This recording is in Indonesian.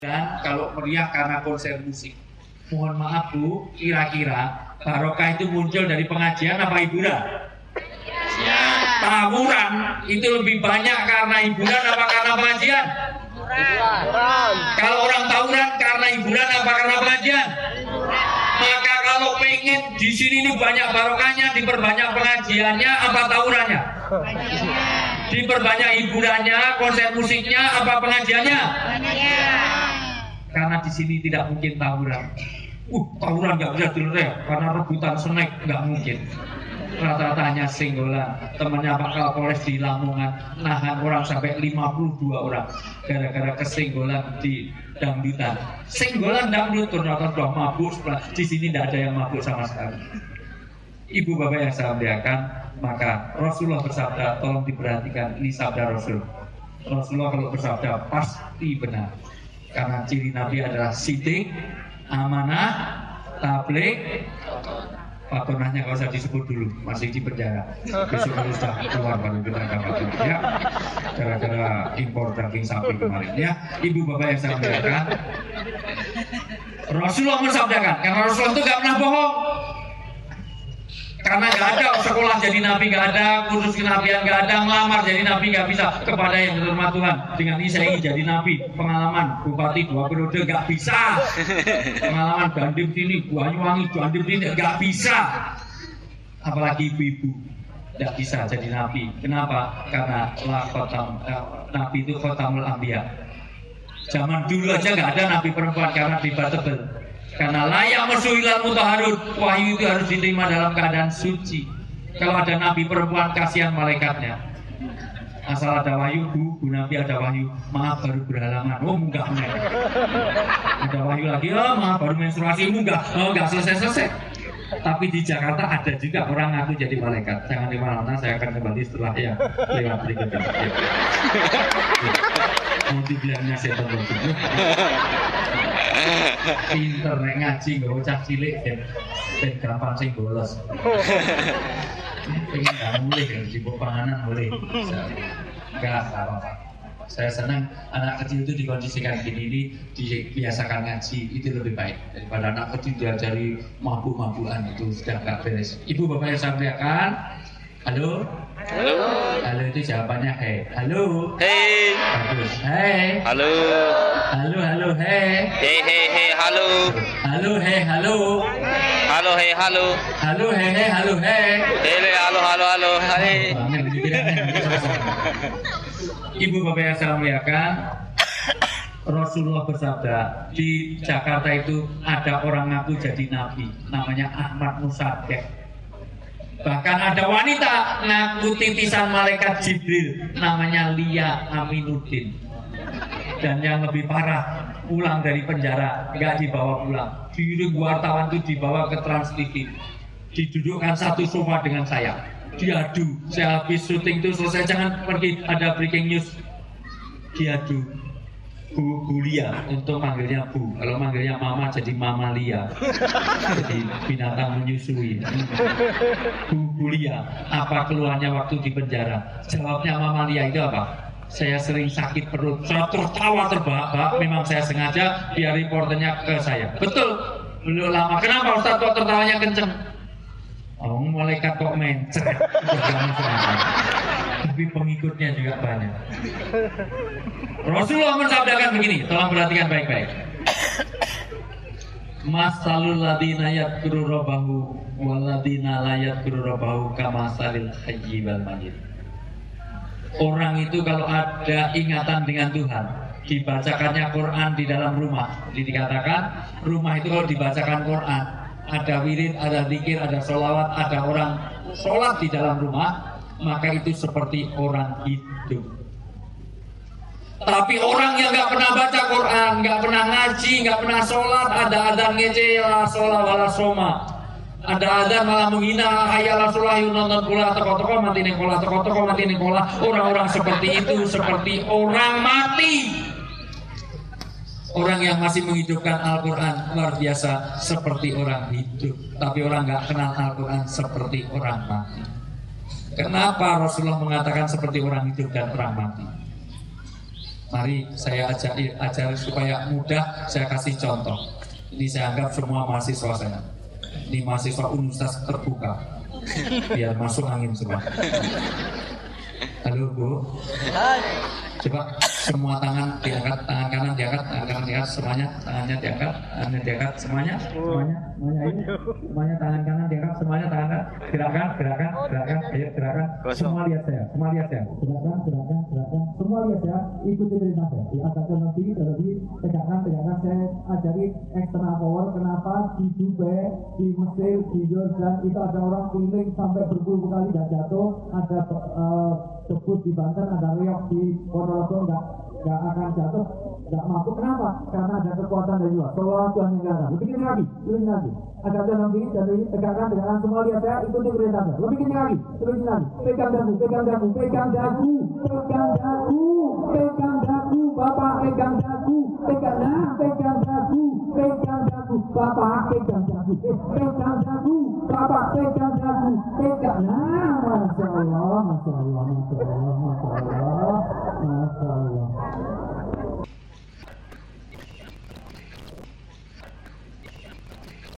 Dan kalau meriah karena konser musik. Mohon maaf Bu, kira-kira barokah itu muncul dari pengajian apa hiburan? Ya. Tawuran itu lebih banyak karena hiburan apa karena pengajian? Hiburan. Kalau orang tawuran karena hiburan apa karena pengajian? Maka kalau pengen di sini ini banyak barokahnya, diperbanyak pengajiannya apa tawurannya? Diperbanyak hiburannya, konser musiknya apa pengajiannya? Karena di sini tidak mungkin tawuran. Tawuran nggak bisa dilerek karena rebutan snack nggak mungkin. Rata-rata hanya senggolan. Temannya Pak Kapolres di Lamongan nahan orang sampai 52 orang gara-gara kesenggolan di dangdutan. Senggolan dangdut ternyata sudah mabuk. Di sini tidak ada yang mabuk sama sekali. Ibu bapak yang saya muliakan, maka Rasulullah bersabda, tolong diperhatikan, ini sabda Rasul. Rasulullah kalau bersabda pasti benar. Karena ciri Nabi adalah sidik, amanah, tabligh. Patonahnya kalau usah disebut dulu, masih di penjara. Besok harus sudah keluar baru kita dapat ya. Gara-gara impor daging sapi kemarin ya. Ibu bapak yang saya muliakan, Rasulullah mensabdakan, karena Rasulullah itu gak pernah bohong. Karena gak ada sekolah jadi nabi, gak ada kursus kenabian, gak ada ngelamar jadi nabi, gak bisa kepada yang terhormat Tuhan. Dengan ini saya ingin jadi nabi, pengalaman bupati 2 periode gak bisa. Pengalaman Dandim sini, Banyuwangi, Dandim sini gak bisa. Apalagi ibu-ibu gak bisa jadi nabi. Kenapa? Karena nabi itu khotamul anbiya. Zaman dulu aja gak ada nabi perempuan karena debatable. Karena layak musuhilal mutaharun, wahyu itu harus diterima dalam keadaan suci. Kalau ada nabi perempuan, kasihan malaikatnya. Asal ada wahyu, bu Nabi ada wahyu, maaf baru berhalaman, munggah meneng. Ada wahyu lagi, maaf baru menstruasi, munggah, enggak selesai-selesai. Tapi di Jakarta ada juga orang ngaku jadi malaikat. Jangan dimana-mana, saya akan kembali setelah yang lewat berikutnya. Nanti bilangnya setan itu. Pinter nek ngaji nggak bocah cilik dan gampang sing bolos. Pengen nggak boleh kan sibuk panganan boleh. Enggak apa-apa. Saya senang anak kecil itu dikondisikan gini, dibiasakan ngaji itu lebih baik daripada anak kecil diajari mabuk-mabukan itu sudah nggak beres. Ibu bapak yang saya muliakan, halo. Halo. Halo itu jawabannya hey. Halo. Hey. Bagus. Hey. Halo. Halo halo hey. Hey hey hey halo. Halo hey halo. Halo hey halo. Halo hey hey halo hey. Hey halo halo halo hey. Ibu bapak yang saya muliakan, Rasulullah bersabda di Jakarta itu ada orang ngaku jadi nabi, namanya Ahmad Musaddiq. Bahkan ada wanita ngaku titisan malaikat Jibril, namanya Lia Aminuddin. Dan yang lebih parah, pulang dari penjara, nggak dibawa pulang. Diiring wartawan itu dibawa ke Trans TV, didudukkan satu sofa dengan saya. Diadu, saya habis syuting itu selesai, jangan pergi, ada breaking news. Diadu Bu Lia, untuk manggilnya Bu, kalau manggilnya Mama jadi Mama Lia, jadi binatang menyusui. Bu Lia, apa keluhannya waktu di penjara? Jawabnya Mama Lia itu apa? Saya sering sakit perut, saya tertawa terbahak-bahak, memang saya sengaja biar reporternya ke saya. Betul, belum lama. Kenapa Ustaz kok tertawanya kenceng? Oh, malaikat kok mencret. Tapi pengikutnya juga banyak. Rasulullah mensabdakan begini, tolong perhatikan baik-baik. Masalul ladina yadhkuru rabbahu wal ladina la yadhkuru rabbahu kamasalil hayyi wal mayyit. Orang itu kalau ada ingatan dengan Tuhan, dibacakannya Quran di dalam rumah. Jadi dikatakan rumah itu kalau dibacakan Quran, ada wirid, ada zikir, ada sholawat, ada orang sholat di dalam rumah, maka itu seperti orang hidup. Tapi orang yang nggak pernah baca Quran, nggak pernah ngaji, nggak pernah sholat, ada adzan ngece la sholat wala soma, ada adzan malah menghina, hayal sholat nonton bola toko-toko mati nengkola, toko-toko mati nengkola. Orang-orang seperti itu seperti orang mati. Orang yang masih menghidupkan Al-Quran luar biasa seperti orang hidup. Tapi orang nggak kenal Al-Quran seperti orang mati. Kenapa Rasulullah mengatakan seperti orang hidup dan orang mati? Mari saya ajar supaya mudah, saya kasih contoh. Ini saya anggap semua mahasiswa saya. Ini mahasiswa universitas terbuka. Biar masuk angin semua. Halo Bu. Coba semua tangan diangkat, tangan kanan diangkat, tangan kanan diangkat, semuanya tangannya diangkat, tangannya diangkat, semuanya ini, semuanya tangan kanan diangkat, semuanya tangan kanan, gerakan, ayo gerakan, semua lihat saya, gerakan, semua lihat saya, ikuti perintah saya, diangkatkan nanti, tegakkan, saya ajari external power, kenapa di Dubai, di Mesir, di Jordan itu ada orang keliling sampai berpuluh kali nggak jatuh, ada debut di Banten, ada reok di Ponorogo nggak akan jatuh, nggak mampu. Kenapa? Karena ada kekuatan dari luar. Tolong Tuhan yang datang. Lebih kencang lagi. Ada dalam diri dan ini tegakkan semua lihat saya, ikuti perintah saya. Lebih kencang lagi. Pegang dagu, Bapak pegang dagu, Bapak pegang dagu, Bapak pegang dagu, Masya Allah.